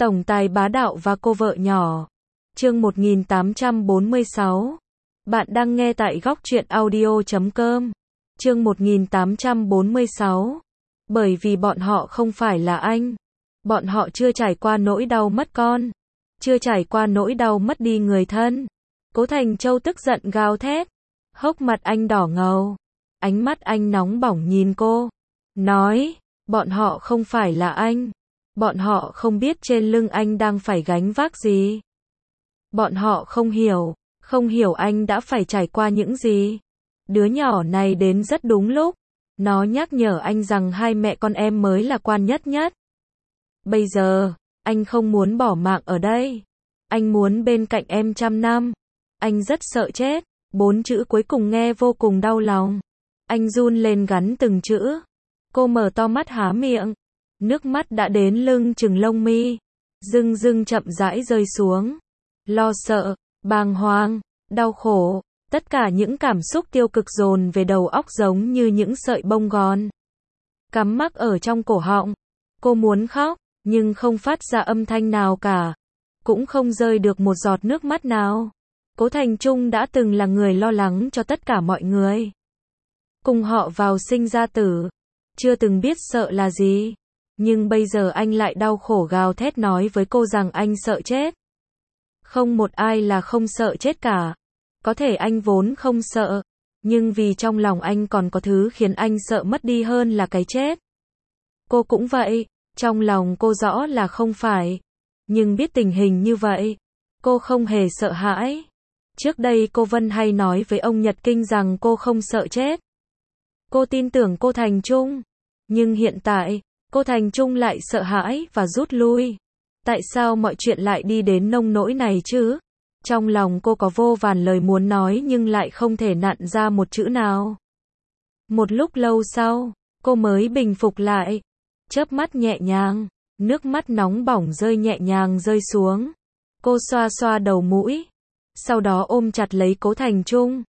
Tổng tài bá đạo và cô vợ nhỏ. Chương 1846. Bạn đang nghe tại góc truyện audio.com. Chương 1846. Bởi vì bọn họ không phải là anh. Bọn họ chưa trải qua nỗi đau mất con. Chưa trải qua nỗi đau mất đi người thân. Cố Thành Châu tức giận gào thét. Hốc mặt anh đỏ ngầu. Ánh mắt anh nóng bỏng nhìn cô. Nói, bọn họ không phải là anh. Bọn họ không biết trên lưng anh đang phải gánh vác gì. Bọn họ không hiểu anh đã phải trải qua những gì. Đứa nhỏ này đến rất đúng lúc. Nó nhắc nhở anh rằng hai mẹ con em mới là quan nhất nhất. Bây giờ, anh không muốn bỏ mạng ở đây. Anh muốn bên cạnh em trăm năm. Anh rất sợ chết. 4 chữ cuối cùng nghe vô cùng đau lòng. Anh run lên gắn từng chữ. Cô mở to mắt há miệng. Nước mắt đã đến lưng chừng lông mi. Rưng rưng chậm rãi rơi xuống. Lo sợ, bàng hoàng, đau khổ. Tất cả những cảm xúc tiêu cực dồn về đầu óc giống như những sợi bông gòn. Cắm mắc ở trong cổ họng. Cô muốn khóc, nhưng không phát ra âm thanh nào cả. Cũng không rơi được một giọt nước mắt nào. Cố Thành Trung đã từng là người lo lắng cho tất cả mọi người. Cùng họ vào sinh ra tử. Chưa từng biết sợ là gì. Nhưng bây giờ anh lại đau khổ gào thét nói với cô rằng anh sợ chết. Không một ai là không sợ chết cả. Có thể anh vốn không sợ. Nhưng vì trong lòng anh còn có thứ khiến anh sợ mất đi hơn là cái chết. Cô cũng vậy. Trong lòng cô rõ là không phải. Nhưng biết tình hình như vậy. Cô không hề sợ hãi. Trước đây cô Vân hay nói với ông Nhật Kinh rằng cô không sợ chết. Cô tin tưởng cô Thành Trung. Nhưng hiện tại, cô Thành Trung lại sợ hãi và rút lui. Tại sao mọi chuyện lại đi đến nông nỗi này chứ? Trong lòng cô có vô vàn lời muốn nói nhưng lại không thể nặn ra một chữ nào. Một lúc lâu sau, cô mới bình phục lại. Chớp mắt nhẹ nhàng, nước mắt nóng bỏng rơi nhẹ nhàng rơi xuống. Cô xoa xoa đầu mũi. Sau đó ôm chặt lấy Cố Thành Trung.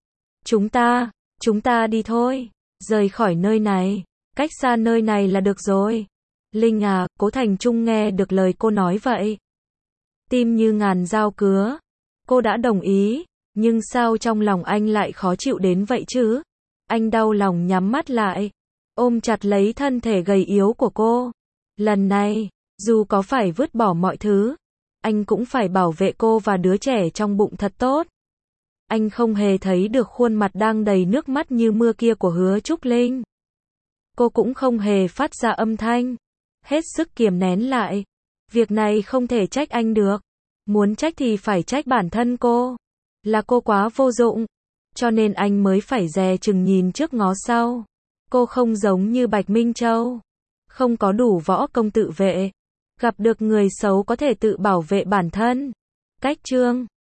Chúng ta đi thôi. Rời khỏi nơi này. Cách xa nơi này là được rồi. Linh à, Cố Thành Trung nghe được lời cô nói vậy. Tim như ngàn dao cứa. Cô đã đồng ý. Nhưng sao trong lòng anh lại khó chịu đến vậy chứ? Anh đau lòng nhắm mắt lại. Ôm chặt lấy thân thể gầy yếu của cô. Lần này, dù có phải vứt bỏ mọi thứ, anh cũng phải bảo vệ cô và đứa trẻ trong bụng thật tốt. Anh không hề thấy được khuôn mặt đang đầy nước mắt như mưa kia của Hứa Trúc Linh. Cô cũng không hề phát ra âm thanh. Hết sức kiềm nén lại. Việc này không thể trách anh được. Muốn trách thì phải trách bản thân cô. Là cô quá vô dụng. Cho nên anh mới phải dè chừng nhìn trước ngó sau. Cô không giống như Bạch Minh Châu. Không có đủ võ công tự vệ. Gặp được người xấu có thể tự bảo vệ bản thân. Cách chương